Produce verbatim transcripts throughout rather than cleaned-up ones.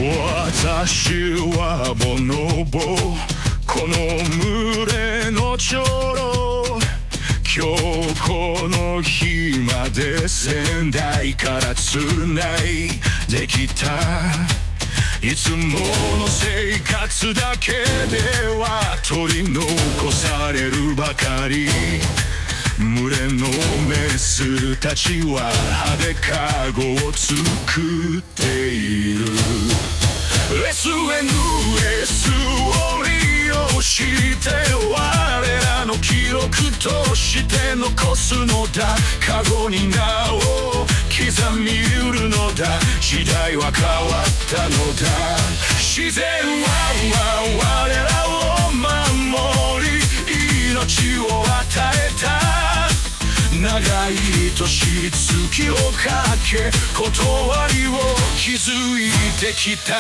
私はボノボ、この群れの長老。今日この日まで先代からつないできた、いつもの生活だけでは取り残されるばかり。群れのメスたちは派手カゴを作っている。 エスエヌエス を利用して我らの記録として残すのだ。カゴに名を刻み売るのだ。時代は変わったのだ。自然は我らを守り命を与えた。長い年月をかけ断りを築いてきた。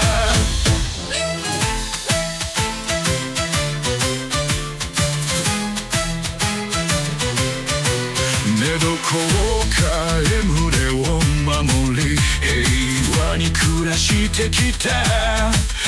寝床を変え群れを守り平和に暮らしてきた。